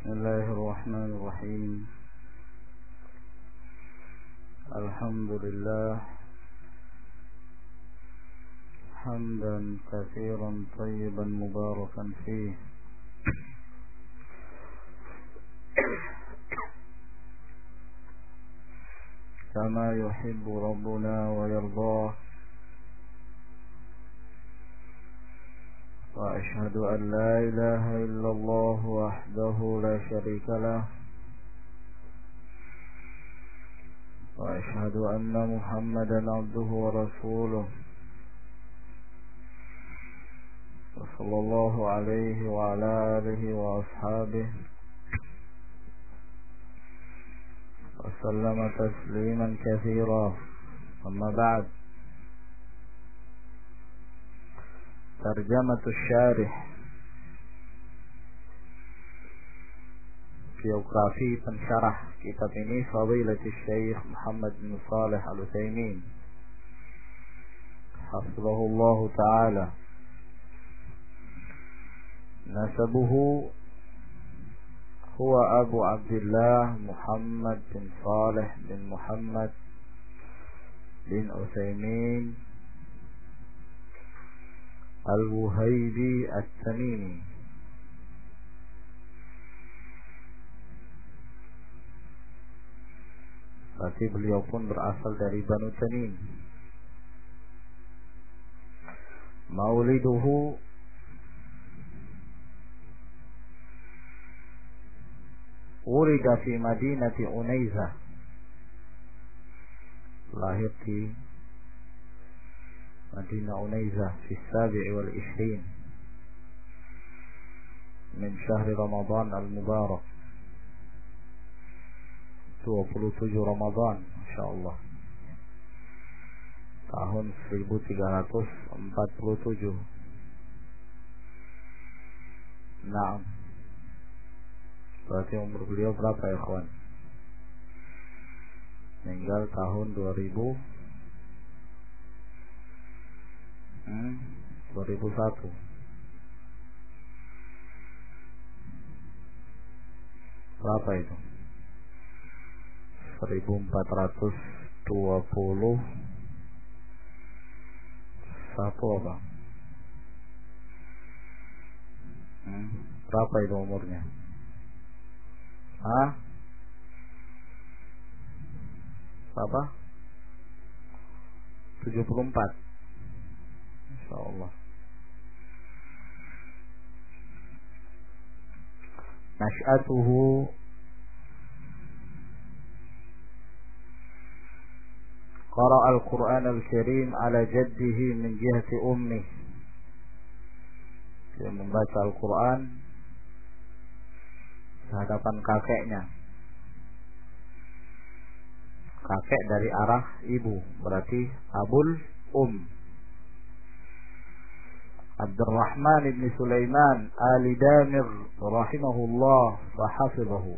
بسم الله الرحمن الرحيم. الحمد لله حمدا كثيرا طيبا مباركا فيه كما يحب ربنا ويرضاه. وأشهد أن لا إله إلا الله وحده لا شريك له، وأشهد أن محمدا عبده ورسوله، وصلى الله عليه وعلى آله وأصحابه وسلم تسليما كثيرا. أما بعد، ترجمة الشارح، biografi pensyarah kitab ini Fadilatul Syekh Muhammad bin Shalih Al-Utsaimin hafizahullah taala. Nasabuhu huwa Abu Abdullah Muhammad bin Shalih bin Muhammad bin Utsaimin Al-Wuhaibi At-Tamimi. Berarti beliau pun berasal dari Banu Tamim. Mauliduhu wulida fi Madinati Unaiza, lahir di Madinah Unaiza fi Sabi' wal 20 min syahr Ramadan al-Mubarak, 27 Ramadan insyaallah tahun 1347. Nah, berarti umur beliau berapa ya kawan? Meninggal tahun 2001. Berapa itu? 1421 apa? Berapa itu umurnya? Berapa? 74. Insyaallah. Nash'atuhu qara'a al-Qur'an al-Karim ala jaddihi min jihati ummih. Dia membaca Al-Quran hadapan kakeknya. Kakek dari arah ibu, berarti Abul Abdurrahman ibn Sulaiman Ali Damir rahimahullah wa hafizahu.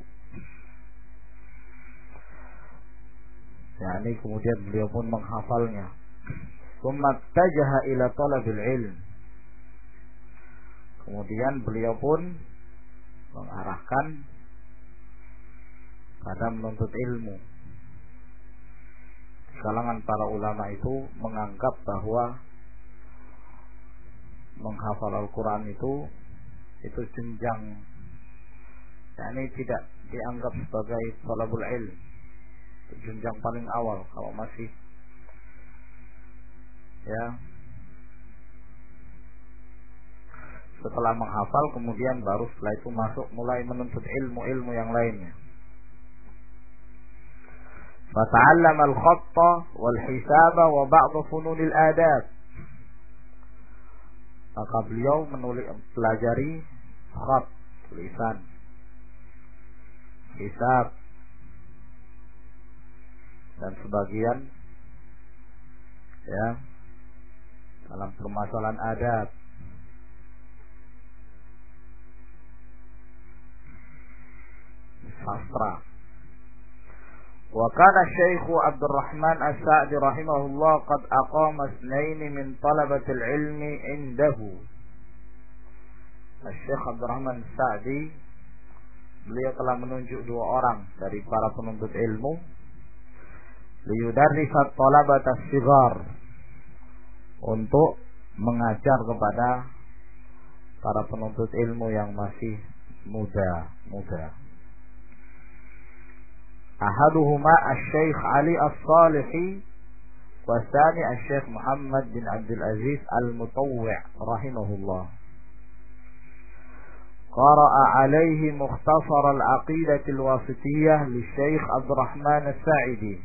Yani kemudian beliau pun menghafalnya. Tsumma tajaha ila talabil ilm. Kemudian beliau pun mengarahkan pada menuntut ilmu. Di kalangan para ulama itu menganggap bahwa menghafal Al-Quran itu jenjang, yakni tidak dianggap sebagai talabul ilm, jenjang paling awal. Kalau masih setelah menghafal, kemudian baru setelah itu masuk mulai menuntut ilmu yang lainnya. Fata'allama al-khatta wal hisaba wa ba'd fununil adab. Maka beliau pelajari khat, tulisan, hisab, dan sebagian dalam permasalahan adab. Sastra. Wa kana Syekh Abdurrahman As-Sa'di rahimahullah qad aqama ithnain min talabati al-ilmi indahu. Syekh Abdurrahman As-Sa'di beliau telah menunjuk 2 orang dari para penuntut ilmu liyudarrisat talabata as-sighar, untuk mengajar kepada para penuntut ilmu yang masih muda. Ahaduhuma Asy-Syaikh Ali As-Salihi wa tsani Asy-Syaikh Muhammad bin Abdul Aziz Al-Mutawwi' rahimahullah. Qara'a alaihi Mukhtasar al-Aqidah al-Wasithiyah li-Syaikh Abdurrahman As-Sa'idi.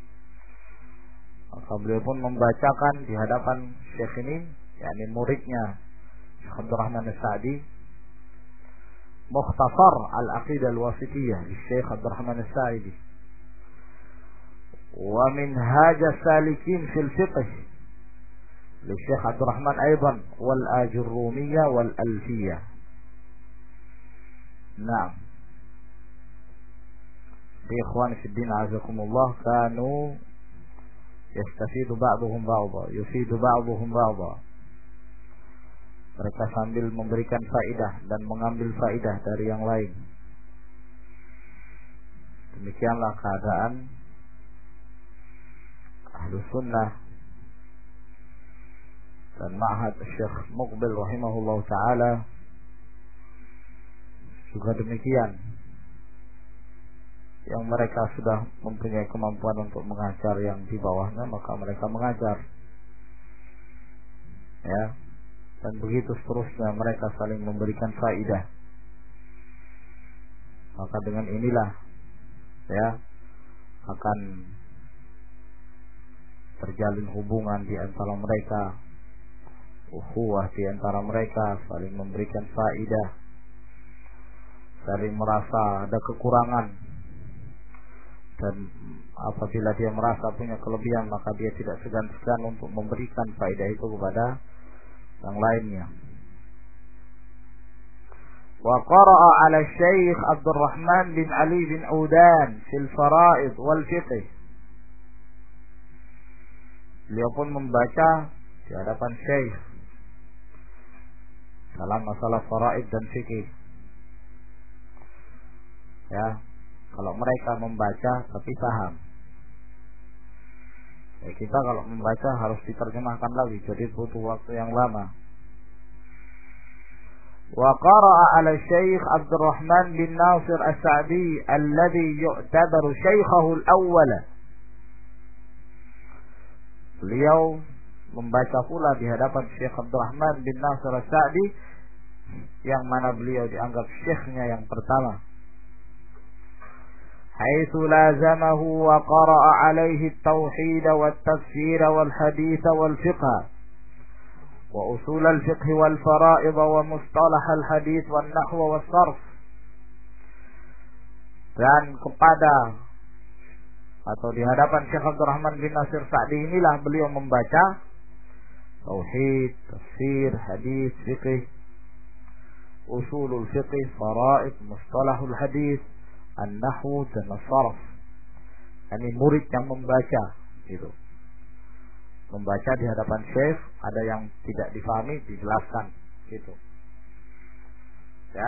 Maka beliau pun membacakan di hadapan Syekh ini, yakni muridnya Syekh Abdurrahman As-Sa'di, Mukhtasar al-Aqidah al-Wasithiyah li-Syaikh Abdurrahman As-Sa'idi wa Minhaj as-Salikin fil Fiqh li-Syaikh Abdurrahman aidan wal Ajurrumiyah wal Alfiyah. Naam. Ikhwan fi din azakumullah, kanu yastafidu ba'duhum ba'dha, yufidu ba'duhum ba'dha. Mereka sambil memberikan faidah dan mengambil faidah dari yang lain. Demikianlah keadaan Ahlus Sunnah dan Ma'had Syekh Muqbil rahimahullah ta'ala juga demikian. Yang mereka sudah mempunyai kemampuan untuk mengajar yang di bawahnya, maka mereka mengajar, ya, dan begitu seterusnya, mereka saling memberikan faidah. Maka dengan inilah, ya, akan terjalin hubungan di antara mereka, ukhuwah di antara mereka, saling memberikan faidah, saling merasa ada kekurangan, dan apabila dia merasa punya kelebihan, maka dia tidak segan-segan untuk memberikan faedah itu kepada yang lainnya. Wa qara'a 'ala Syekh Abdurrahman bin Ali bin Udan fil Fara'id wal Fiqh. Beliau pun membaca di hadapan Syekh dalam masalah faraid dan fikih. Ya, kalau mereka membaca tapi paham. Ya, kita kalau membaca harus diterjemahkan lagi, jadi butuh waktu yang lama. Wa qara'a 'ala Syekh Abdurrahman bin Nasir As-Sa'di alladhi yu'tabaru syaikhahu al-awwal. Beliau membaca pula di hadapan Syekh Abdurrahman bin Nasir As-Sa'di, yang mana beliau dianggap syekhnya yang pertama. Haitsu lazamahu wa qara'a 'alaihi at-tauhid wat-tafsir wal-hadits wal-fiqh wa usul al-fiqh wal-fara'id wa mustalah al-hadits wan-nahw was-sarf. Dan kepada atau di hadapan Syekh Abdurrahman bin Nasir Sa'di inilah beliau membaca tauhid, tafsir, hadis, fiqh, usulul fiqh, faraid, mustalahul hadis, an-nahwu dan as-sarf. Ini murid yang membaca gitu. Membaca di hadapan syekh, ada yang tidak difahami dijelaskan gitu. Ya.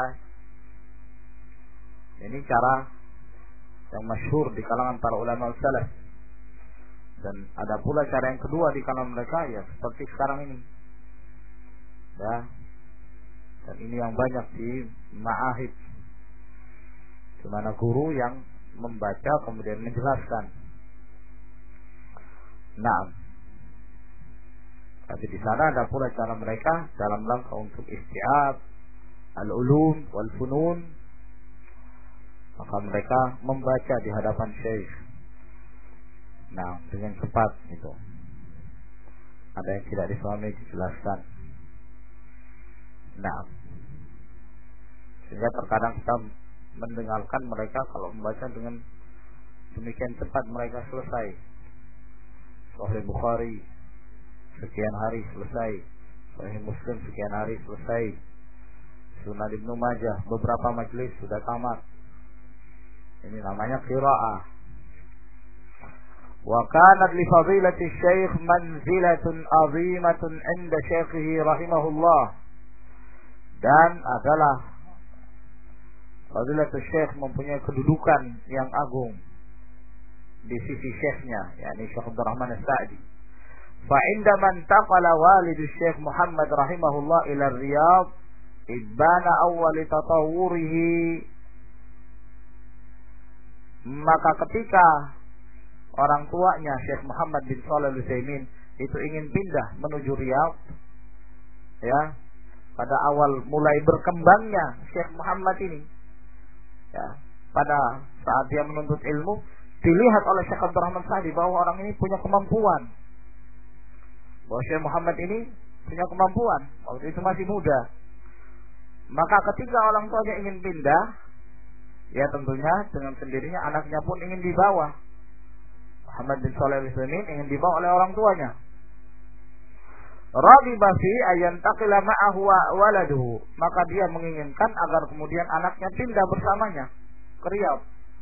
Ini cara yang masyhur di kalangan para ulama salaf. Dan ada pula cara yang kedua di kalangan mereka, ya seperti sekarang ini. Ya. Dan ini yang banyak di ma'ahid, di mana guru yang membaca kemudian menjelaskan. Nah, tapi di sana ada pula cara mereka dalam rangka untuk isti'ab al-ulum wal funun, maka mereka membaca di hadapan syekh. Nah, dengan cepat itu. Ada yang tidak difahami dijelaskan. Nah, sehingga terkadang kita mendengarkan mereka kalau membaca dengan demikian cepat, mereka selesai. Sahih Bukhari sekian hari selesai, Sahih Muslim sekian hari selesai, Sunan Ibnu Majah beberapa majelis sudah tamat. Ini namanya qiraah. Wa kanat li fadilati syekh manzilatun azimatun 'inda syaikhihi rahimahullah. Dan adalah Fadilatul Syekh mempunyai kedudukan yang agung di sisi syekhnya, yakni Syekh Abdul Rahman As-Sa'di. Fa indama intaqala walid Syekh Muhammad rahimahullah ila Riyadh ibana awwal tatawwurihi, maka ketika orang tuanya Syekh Muhammad bin Shalih Al-Utsaimin itu ingin pindah menuju Riyadh, ya, pada awal mulai berkembangnya Syekh Muhammad ini, ya, pada saat dia menuntut ilmu, dilihat oleh Syekh Abdul Rahman Sa'di bahwa orang ini punya kemampuan, bahwa Syekh Muhammad ini punya kemampuan, waktu itu masih muda. Maka ketika orang tuanya ingin pindah, ya tentunya dengan sendirinya anaknya pun ingin dibawa. Muhammad bin Shalih Al-Utsaimin ingin dibawa oleh orang tuanya. Raghiba fi ayantaqila ma'ahu waladuhu, maka dia menginginkan agar kemudian anaknya pindah bersamanya ke Riyadh.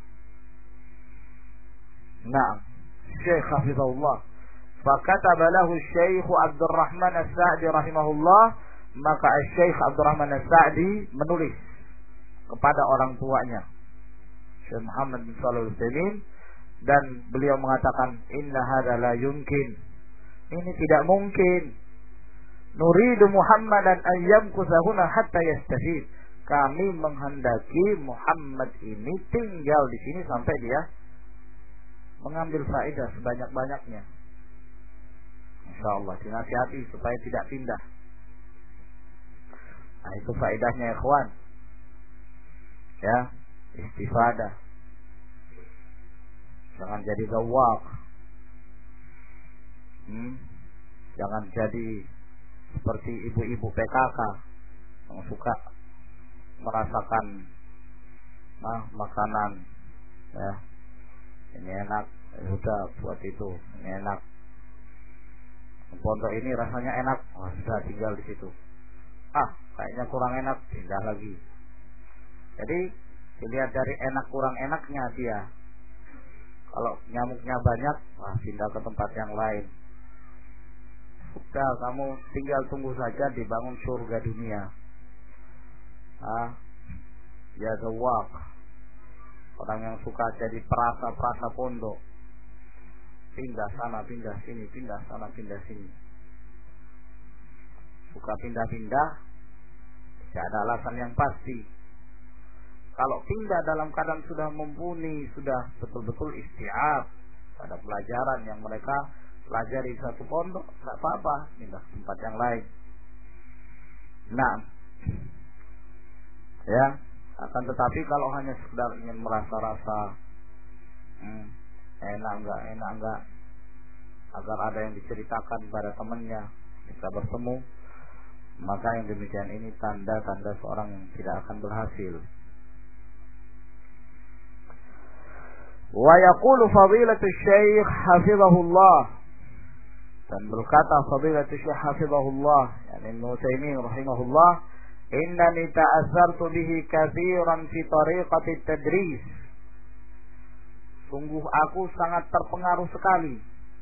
Nah, Syekh hafizahullah, fakataba lahu Syekh Abdul Rahman As-Sa'di rahimahullah, maka Syekh Abdul Rahman As-Sa'di menulis kepada orang tuanya Syekh Muhammad bin Shalih Al-Utsaimin, dan beliau mengatakan, inna hadza la yumkin, ini tidak mungkin. Nuridu Muhammadan an yamkusa huna hatta yastafid, kami menghendaki Muhammad ini tinggal di sini sampai dia mengambil faedah sebanyak-banyaknya. Insyaallah dinasihati supaya tidak pindah. Nah, itu faedahnya ikhwan, ya, istifadah. Jangan jadi gawak, jangan jadi seperti ibu-ibu PKK yang suka merasakan makanan, ya, ini enak, sudah buat itu, ini enak, pondok ini rasanya enak, sudah tinggal di situ. Kayaknya kurang enak, pindah lagi. Jadi dilihat dari enak kurang enaknya dia. Kalau nyamuknya banyak, pindah ke tempat yang lain. Sudah, kamu tinggal tunggu saja dibangun surga dunia. Ya zawak, orang yang suka jadi perasa pondok, pindah sana, pindah sini, pindah sana, pindah sini. Suka pindah-pindah, tidak ada alasan yang pasti. Kalau pindah dalam keadaan sudah mumpuni, sudah betul-betul isti'ab pada pelajaran yang mereka pelajari satu pondok, tidak apa-apa, pindah ke tempat yang lain. Nah, ya, akan tetapi kalau hanya sekedar ingin merasa-rasa enak enggak, agar ada yang diceritakan pada temannya bisa bertemu, maka yang demikian ini tanda-tanda seorang yang tidak akan berhasil. Wa yaqulu fadilatul syekh hafizahullah, dan berkata fadilatul syekh hafizahullah, yakni Ibnu Utsaimin rahimahullah, innani ta'azzartu bihi katsiran fi tariqati tadris, sungguh aku sangat terpengaruh sekali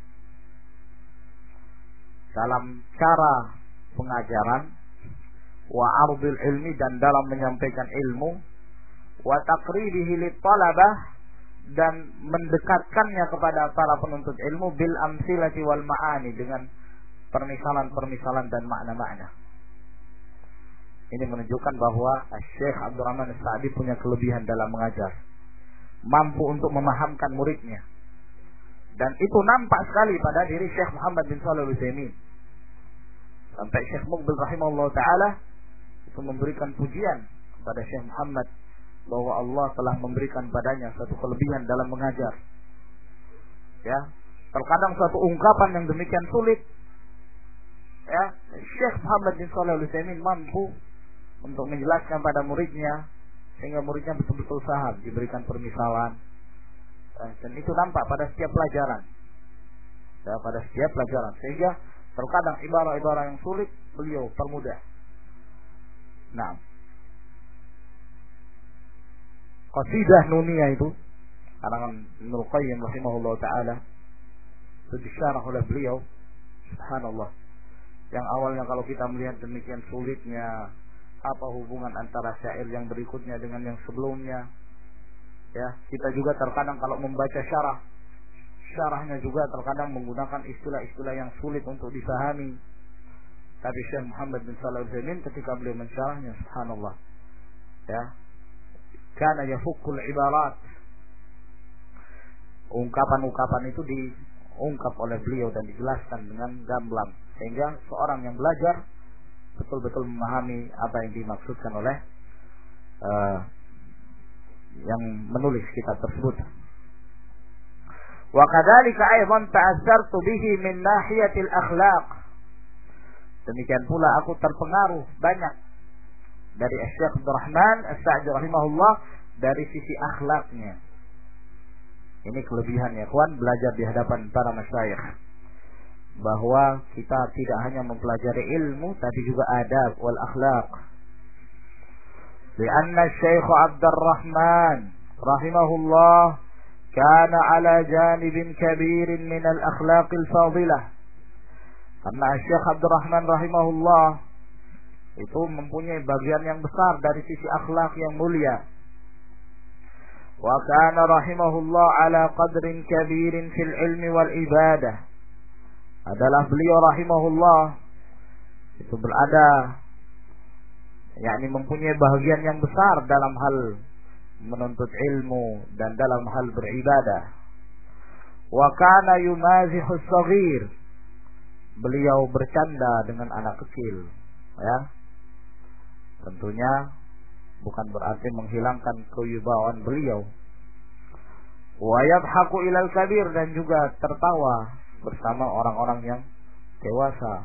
dalam cara pengajaran, wa ardil ilmi, dan dalam menyampaikan ilmu, wa taqribihi lit talabah, dan mendekatkannya kepada para penuntut ilmu, bil amsilati wal ma'ani, dengan permisalan-permisalan dan makna-makna. Ini menunjukkan bahwa Syekh Abdul Rahman As-Sa'di punya kelebihan dalam mengajar, mampu untuk memahamkan muridnya, dan itu nampak sekali pada diri Syekh Muhammad bin Shalih Al-Utsaimin. Sampai Syekh Muqbil rahimahullah ta'ala itu memberikan pujian kepada Syekh Muhammad bahwa Allah telah memberikan padanya satu kelebihan dalam mengajar. Ya, terkadang suatu ungkapan yang demikian sulit, ya, Syekh Muhammad bin Shalih Al-Utsaimin mampu untuk menjelaskan pada muridnya sehingga muridnya betul-betul paham, diberikan permisalan, dan itu nampak pada setiap pelajaran, ya, pada setiap pelajaran, sehingga terkadang ibarat-ibarat yang sulit beliau permudah. Nah, qasidah nuniyah itu karangan Ibnu Qayyim rahimahullah ta'ala, itu disyarah oleh beliau, subhanallah, yang awalnya kalau kita melihat demikian sulitnya apa hubungan antara syair yang berikutnya dengan yang sebelumnya. Ya, kita juga terkadang kalau membaca syarahnya juga terkadang menggunakan istilah-istilah yang sulit untuk dipahami. Tapi Syekh Muhammad bin Shalih Al-Utsaimin ketika beliau mensyarahnya, subhanallah, ya, kana yafukkul ibarat. Ungkapan-ungkapan itu diungkap oleh beliau dan dijelaskan dengan gamblang, sehingga seorang yang belajar betul-betul memahami apa yang dimaksudkan oleh yang menulis kitab tersebut. Wa kadzalika aidan ta'assartu bihi min nahiyatil akhlaq. Demikian pula aku terpengaruh banyak dari Syekh Abdul Rahman As-Sa'di rahimahullah dari sisi akhlaknya. Ini kelebihan ya kawan, belajar di hadapan para masyayikh, bahwa kita tidak hanya mempelajari ilmu tapi juga adab wal akhlaq. لأن الشيخ عبد الرحمن رحمه الله كان على جانب كبير من الأخلاق الفاضلة. Karena Syekh Abdul Rahman rahimahullah itu mempunyai bagian yang besar dari sisi akhlak yang mulia. Wa kana rahimahullah ala qadrin kabirin fil ilmi wal ibadah. Adalah beliau rahimahullah itu berada, yakni mempunyai bahagian yang besar dalam hal menuntut ilmu dan dalam hal beribadah. Wa kana yumazihu as-saghir. Beliau bercanda dengan anak kecil, ya. Tentunya bukan berarti menghilangkan kewibawaan beliau. Wa yadhaku ilal kabir, dan juga tertawa bersama orang-orang yang dewasa.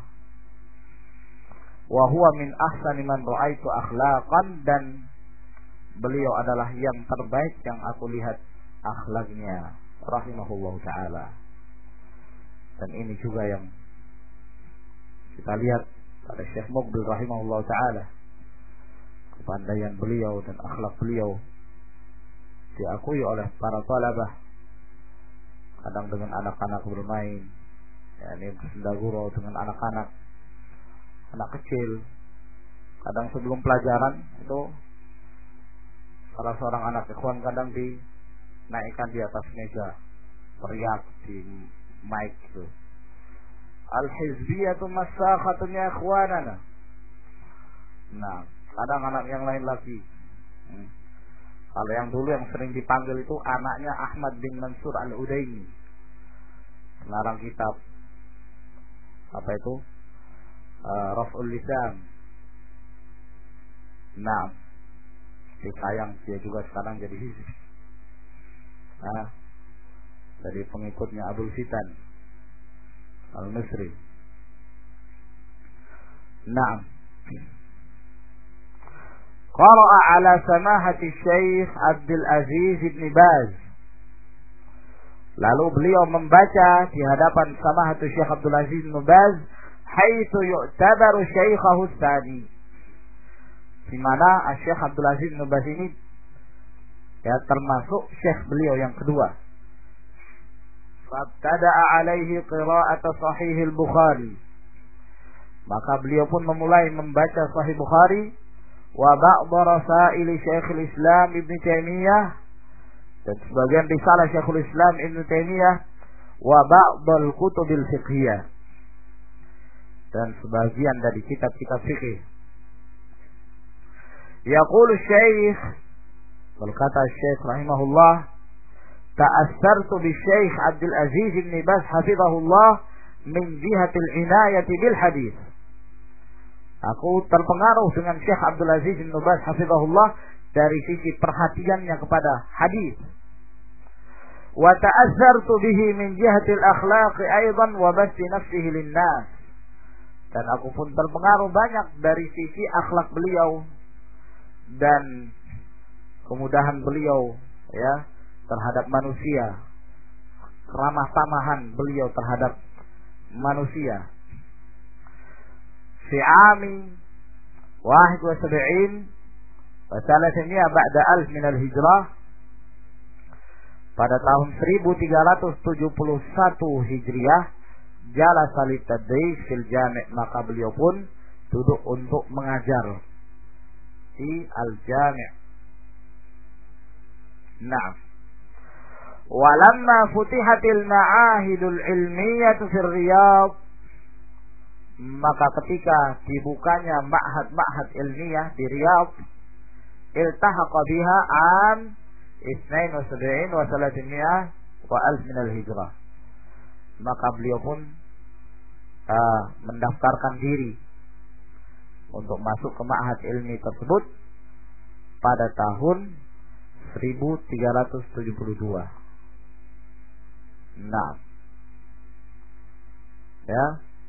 Wa huwa min ahsani man ra'aitu akhlaqan, dan beliau adalah yang terbaik yang aku lihat akhlaknya rahimahullah taala. Dan ini juga yang kita lihat pada Syekh Muqbil rahimahullah taala, kepandaian beliau dan akhlak beliau diakui oleh para talabah. Kadang dengan anak-anak bermain, yakni bersendagurau dengan anak-anak kecil. Kadang sebelum pelajaran itu salah seorang anak ikhwan kadang dinaikkan di atas meja, teriak di mic itu, al-hizbiyatu masakhatun ya ikhwanana. Nah, kadang anak yang lain lagi. Kalau yang dulu yang sering dipanggil itu anaknya Ahmad bin Mansur Al-Udaini, pengarang kitab apa itu? Raf'ul Lisan. Nah, sayang dia juga sekarang jadi hizb. Nah, dari pengikutnya Abul Fitan Al-Misri. Nah, qara'a ala samahati Syekh Abdul Aziz Ibn Baz. Lalu beliau membaca di hadapan samahati Syekh Abdul Aziz Ibn Baz, haitsu yu'tabaru syaikhahu tsani, di mana Syekh Abdul Aziz Ibn Baz ini ya termasuk syekh beliau yang kedua. Fabtada'a alaihi qira'ata sahih al-Bukhari, maka beliau pun memulai membaca Sahih Bukhari wa ba'd rasail Syekhul Islam Ibn Taimiyah, dan sebagian risalah Syekhul Islam Ibn Taimiyah, wa ba'd al-kutub al-fiqhiyah, dan sebagian dari kitab-kitab fikih. Yaqulu Syekh, berkata Syekh rahimahullah, ta'assartu bi Syekh Abdul Aziz Ibn Baz hafizahullah min jihatil inayati bil hadis. Aku terpengaruh dengan Syekh Abdul Aziz Ibn Baz hafizahullah dari sisi perhatiannya kepada hadis. Wa ta'assartu bihi min jihatil akhlaq aidan wa basti nafsihi lin-nas. Dan aku pun terpengaruh banyak dari sisi akhlak beliau dan kemudahan beliau ya terhadap manusia, ramah tamahan beliau terhadap manusia. Fi ami 71 wa 300 ba'da alf min al-hijrah, pada tahun 1371 Hijriah, jalasa litadris fil jami', maka beliau pun duduk untuk mengajar di Al-Jami'. Naam. Walamma futihatil ma'ahidul ilmiyah fi Riyadh, maka ketika dibukanya ma'had ilmiah di Riyadh, iltahaqa biha am 72 wa 300 wa alf min al-hijrah, maka beliau pun mendaftarkan diri untuk masuk ke ma'had ilmi tersebut pada tahun 1372. Nah, ya,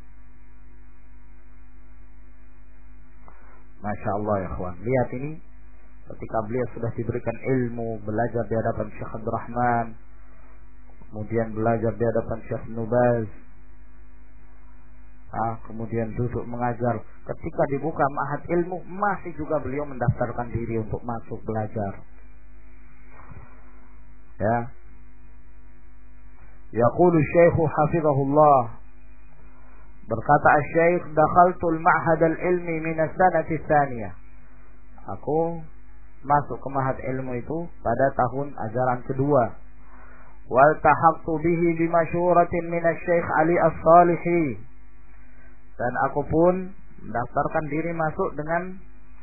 Masya Allah ya kawan. Lihat ini, ketika beliau sudah diberikan ilmu, belajar di hadapan Syekh Abdul Rahman, kemudian belajar di hadapan Syekh Nubaz, kemudian duduk mengajar. Ketika dibuka ma'had ilmu, masih juga beliau mendaftarkan diri untuk masuk belajar. Ya. Yaqulu Syekh hafizahullah, berkata Syekh, dakhaltul ma'had al-ilmi min as-sanati tsaniyah. Aku masuk ke ma'had ilmu itu pada tahun ajaran kedua. Wal tahaqtu bihi bi masyuratin min asy-Syaikh Ali As-Salihi. Dan aku pun mendaftarkan diri masuk dengan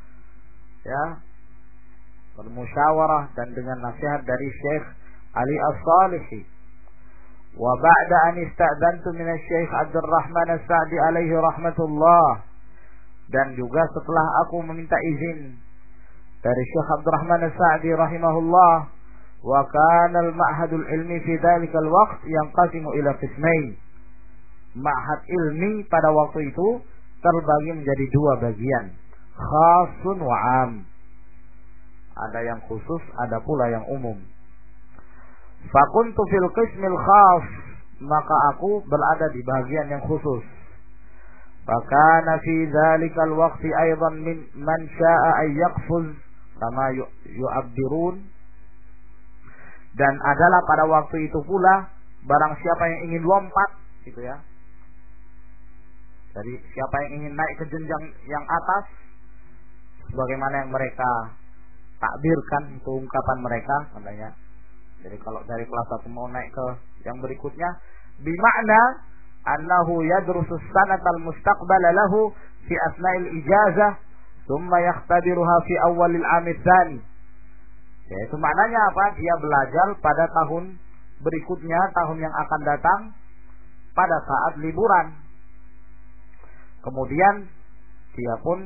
bermusyawarah dan dengan nasihat dari Syekh Ali As-Salihi. Wa ba'da an ista'dantu min asy-Syaikh Abdul Rahman As-Sa'di alaihi rahmatullah, dan juga setelah aku meminta izin dari Syekh Abdul Rahman As-Sa'di rahimahullah, wa kana al-ma'hadul ilmi fi dzalikal waqt yanqasimu ila qismain. Ma'had ilmi pada waktu itu terbagi menjadi dua bagian, khasun wa 'am. Ada yang khusus, ada pula yang umum. Fakuntu fil qismil khas, maka aku berada di bagian yang khusus. Fakana fi dzalikal waqti aidan min man syaa'a ay yaqfuz kama yu'abdirun. Dan adalah pada waktu itu pula barang siapa yang ingin lompat, gitu ya. Jadi siapa yang ingin naik ke jenjang yang atas, sebagaimana yang mereka takbirkan itu ungkapan mereka katanya. Jadi kalau dari kelas 1 mau naik ke yang berikutnya, bimakna annahu yadrusu sanatal mustaqbala lahu fi asna'il ijazah thumma yakhtabiruha fi awalil 'amil tsani. Yaitu maknanya apa? Dia belajar pada tahun berikutnya, tahun yang akan datang, pada saat liburan. Kemudian dia pun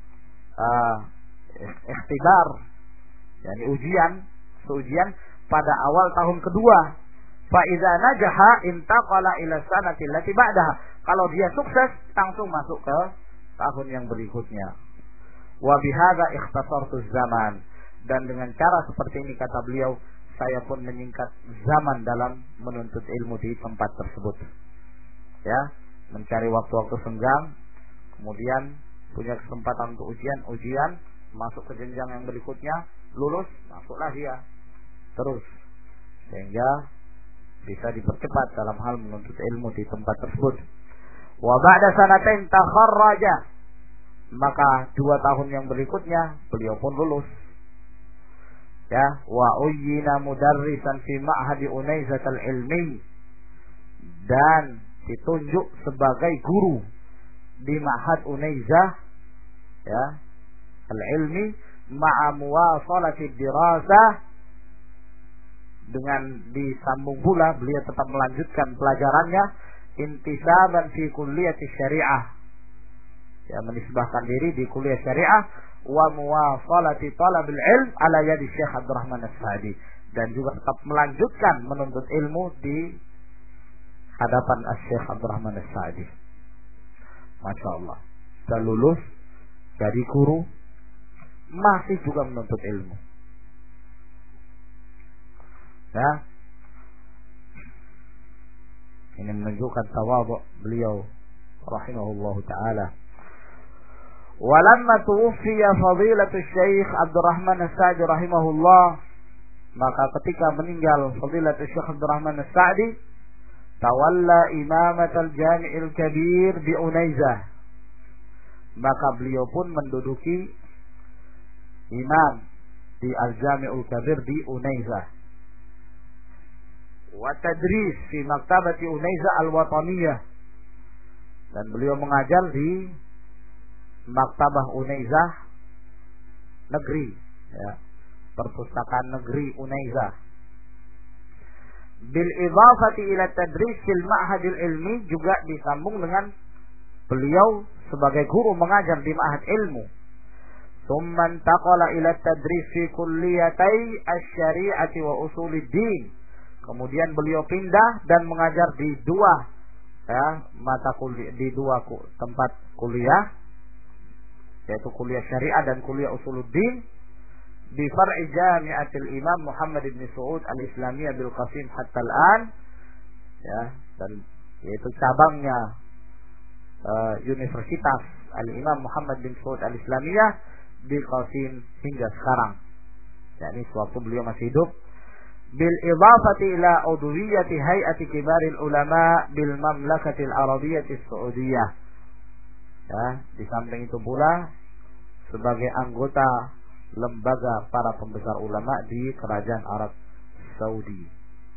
ikhtibar, yani ujian pada awal tahun kedua. Fa idza najaha intaqala ila sanati allati ba'daha. Kalau dia sukses, langsung masuk ke tahun yang berikutnya. Wa bihadza ikhtasartu zaman. Dan dengan cara seperti ini, kata beliau, saya pun menyingkat zaman dalam menuntut ilmu di tempat tersebut. Ya, mencari waktu-waktu senggang, kemudian punya kesempatan untuk ujian, masuk ke jenjang yang berikutnya, lulus, masuklah dia. Terus sehingga bisa dipercepat dalam hal menuntut ilmu di tempat tersebut. Wa ba'da sanatain takharraja, maka 2 tahun yang berikutnya beliau pun lulus. Ya, wa uyyina mudarrisan fi ma'had Unaizah al-ilmi, dan ditunjuk sebagai guru di ma'had Unaizah ya al-ilmi ma'a muwasalati dirasah, dengan disambung pula beliau tetap melanjutkan pelajarannya intisaban fi kulliyati syariah, ya, menisbahkan diri di kuliah syariah, wa muwasalati talabil ilm ala yadi Syekh Abdul Rahman As-Sa'di, dan juga tetap melanjutkan menuntut ilmu di hadapan Syekh Abdul Rahman As-Sa'di. Masya Allah, sudah lulus jadi guru, masih juga menuntut ilmu. Ya, ini menunjukkan tawadhu beliau rahimahullahu taala. Walamma tuwfiya fadilatu Syekh Abdul Rahman As-Sa'di rahimahullah, maka ketika meninggal fadilatu Syekh Abdul Rahman As-Sa'di, tawalla imamat al-Jami'il Kabir bi Unaizah, maka beliau pun menduduki imam di Al-Jami'ul Kabir di Unaizah. Wa tadris fi maktabati Unaizah Al-Wataniyah. Dan beliau mengajar di Maktabah Unaizah negeri, ya, perpustakaan negeri Unaizah. Bil idhafati ila tadris fil ma'hadil ilmi, juga disambung dengan beliau sebagai guru mengajar di ma'had ilmu. Thumma intaqala ila tadris fi kulliyatai asy-syari'ati wa usuluddin. Kemudian beliau pindah dan mengajar di dua, ya, mata kuliah, di dua tempat kuliah, yaitu kuliah syariah dan kuliah usuluddin di far'i Jami'atil Imam Muhammad bin Saud Al-Islamiyah bil Qasim hatta al-an, ya, dan yaitu cabangnya Universitas Al-Imam Muhammad bin Saud Al-Islamiyah di Qasim hingga sekarang. yakni sewaktu beliau masih hidup. Bil idhafati ila udwiyyati hay'ati kibaril ulama bil mamlakatil arabiyyati saudiyah. Ya, di samping itu pula sebagai anggota lembaga para pembesar ulama di kerajaan Arab Saudi.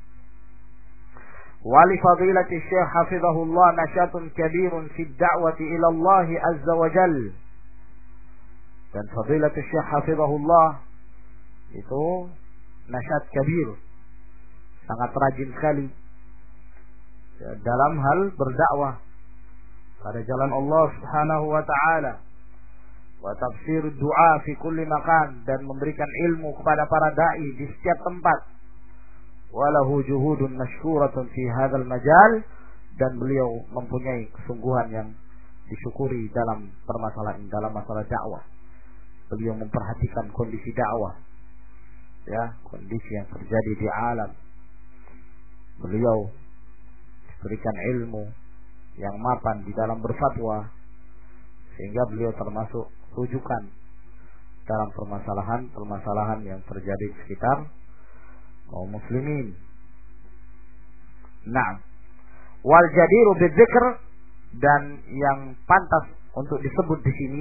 Wali fadilati Syekh hafizahullah nasyatun kabirun fi da'wati ila Allah azza wa jal. Dan fadilati Syekh hafizahullah itu nasyat kabir, sangat rajin sekali dalam hal berdakwah pada jalan Allah Subhanahu wa taala, wa tafsir doa fi kulli makan, dan memberikan ilmu kepada para dai di setiap tempat. Walahu juhudun mashkuratun fi hadzal majal, dan beliau mempunyai kesungguhan yang disyukuri dalam permasalahan, dalam masalah dakwah. Beliau memperhatikan kondisi dakwah, ya, kondisi yang terjadi di alam. Beliau berikan ilmu yang mapan di dalam berfatwa, sehingga beliau termasuk rujukan dalam permasalahan yang terjadi di sekitar kaum muslimin. Nah, wal jadiru bidzikr, dan yang pantas untuk disebut di sini,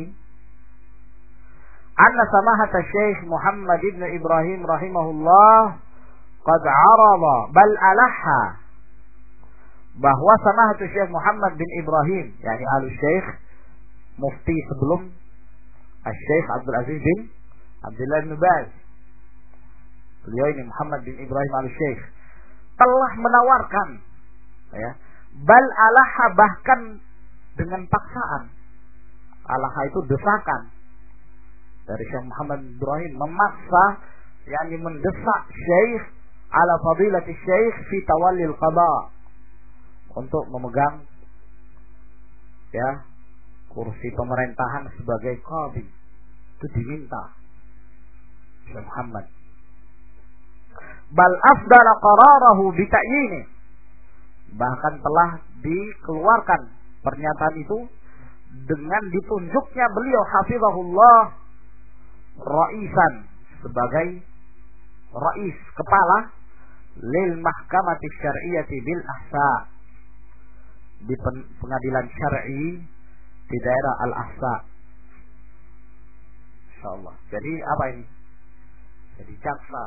anna samahata Syekh Muhammad ibn Ibrahim rahimahullah qad arada bal alaha, bahwa samahatu Syekh Muhammad bin Ibrahim, yakni ahli Syekh mufti sebelum Syekh Abdul Aziz bin Abdullah bin Baz, beliau ini Muhammad bin Ibrahim al-Syekh telah menawarkan, ya, bal alaha, bahkan dengan paksaan. Alaha itu desakan dari Syekh Muhammad bin Ibrahim, memaksa, yakni mendesak Syekh ala fadilati Syekh fi tawallil qada, untuk memegang, ya, kursi pemerintahan sebagai qadhi. Itu diminta Syekh Muhammad. Bal afdala qararahu bi ta'yini, bahkan telah dikeluarkan pernyataan itu dengan ditunjuknya beliau hafizahullah raisan, sebagai rais, kepala lil mahkamati syar'iyyati bil ahsa, di pengadilan syar'i di daerah Al-Ahsa. Insyaallah. Jadi apa ini? Jadi jaksa.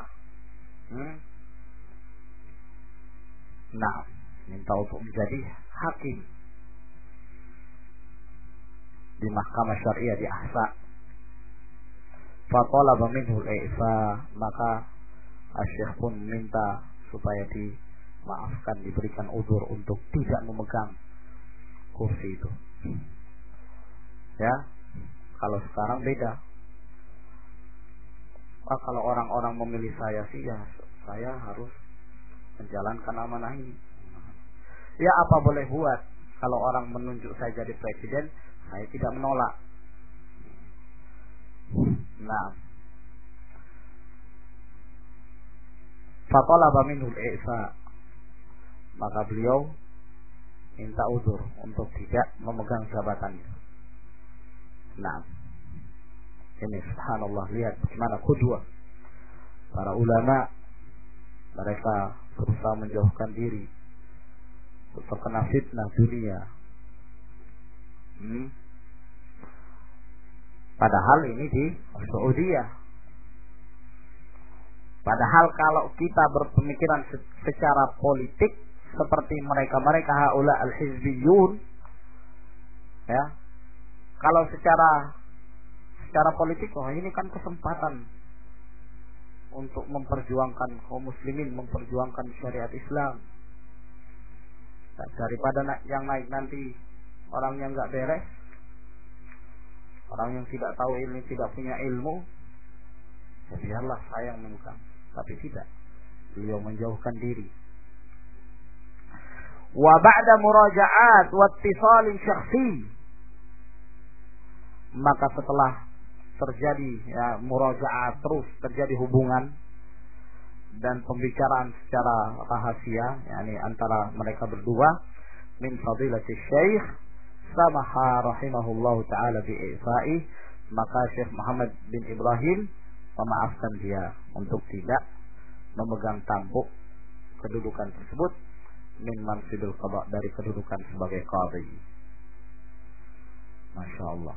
Nah, minta untuk menjadi hakim di mahkamah syariah di Ahsa. Fatalaba minhu al-i'fa, maka Syekh pun minta supaya dimaafkan, diberikan uzur untuk tidak memegang kursi itu. Ya, kalau sekarang beda. Kalau orang-orang memilih saya sih, ya saya harus menjalankan amanah ini. Ya, apa boleh buat, kalau orang menunjuk saya jadi presiden, saya tidak menolak. Nah, fatalaba minhu al-i'fa, maka beliau minta uzur untuk tidak memegang jabatannya. Nah, ini subhanallah, lihat bagaimana qudwah para ulama. Mereka berusaha menjauhkan diri untuk terkena fitnah dunia. Padahal ini di Saudiyah, Padahal kalau kita berpemikiran secara politik seperti mereka haula al-hizbiyun, ya, kalau secara politik, ini kan kesempatan untuk memperjuangkan kaum muslimin, memperjuangkan syariat Islam. Daripada yang naik nanti orang yang nggak beres, orang yang tidak tahu ilmu, tidak punya ilmu, ya biarlah saya yang menemukan. Tapi tidak, beliau menjauhkan diri. Wa ba'da muraja'at wa ittisalin syakhsi, maka setelah terjadi muraja'at, terus terjadi hubungan dan pembicaraan secara rahasia, yakni antara mereka berdua, min fadilati syekh samaha rahimahullahu ta'ala bi'ifa'i, maka Syekh Muhammad bin Ibrahim memaafkan dia untuk tidak memegang tampuk kedudukan tersebut, min mansibil qada, dari kedudukan sebagai qadhi. Masya Allah.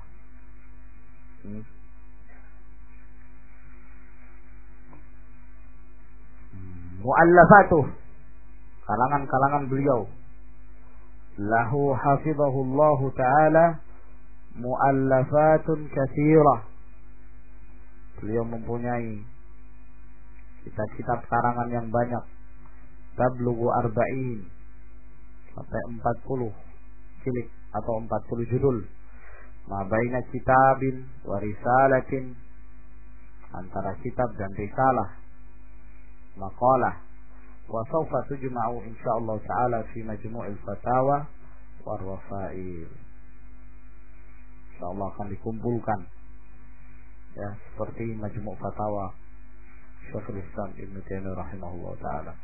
Mu'allafatuh, kalangan-kalangan beliau, lahu hafizahullahu ta'ala mu'allafatun katsirah. Beliau mempunyai kitab-kitab karangan yang banyak, tablughu arba'in, sampai 40 jilid atau 40 judul, ma baina kitabin wa risalatin, antara kitab dan risalah, maqalah, wa sawfa tujma'u insyaallah ta'ala fi majmu'il fatawa wa rasail. Insyaallah akan dikumpulkan, ya, seperti majmu' fatawa Syekhul Islam Ibnu Taimiyah rahimahullah ta'ala.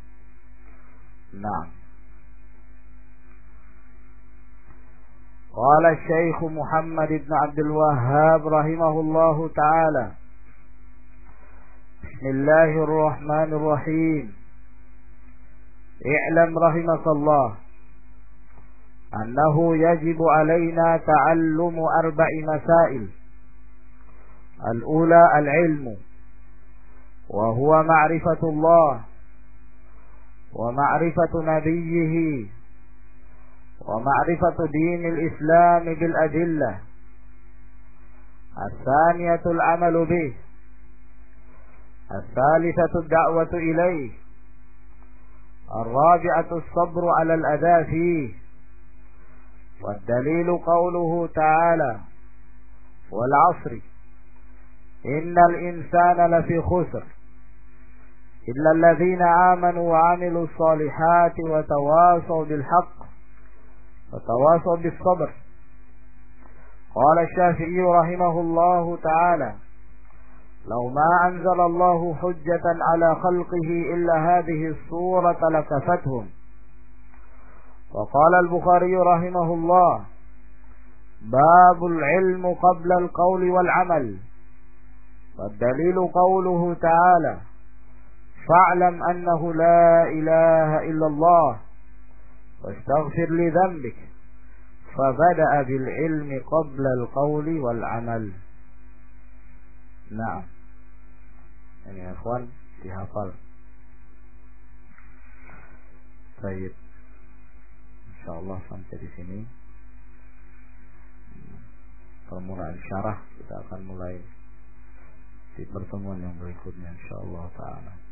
Nah, qala Syekh Muhammad ibn Abdul Wahhab rahimahullahu ta'ala, Bismillahirrahmanirrahim. I'lam rahimakallah annahu yajibu alaina ta'allumu arba'i masail. Al-ula al-ilmu, wa huwa ma'rifatullah wa ma'rifatu nabiyhi wa ma'rifatu dinil Islam bil adillah. Al-thaniyatu al-amalu bih. الثالثة الدعوة إليه. الرابعة الصبر على الأذى فيه. والدليل قوله تعالى والعصر إن الإنسان لفي خسر إلا الذين آمنوا وعملوا الصالحات وتواصوا بالحق وتواصوا بالصبر. قال الشافعي رحمه الله تعالى لو ما أنزل الله حجة على خلقه إلا هذه الصورة لكفتهم. وقال البخاري رحمه الله باب العلم قبل القول والعمل. والدليل قوله تعالى فاعلم أنه لا إله إلا الله واستغفر لذنبك فبدأ بالعلم قبل القول والعمل. Nah, ini ikhwan dihafal. Baik, insyaallah sampai di sini permulaan syarah. Kita akan mulai di pertemuan yang berikutnya insyaallah ta'ala.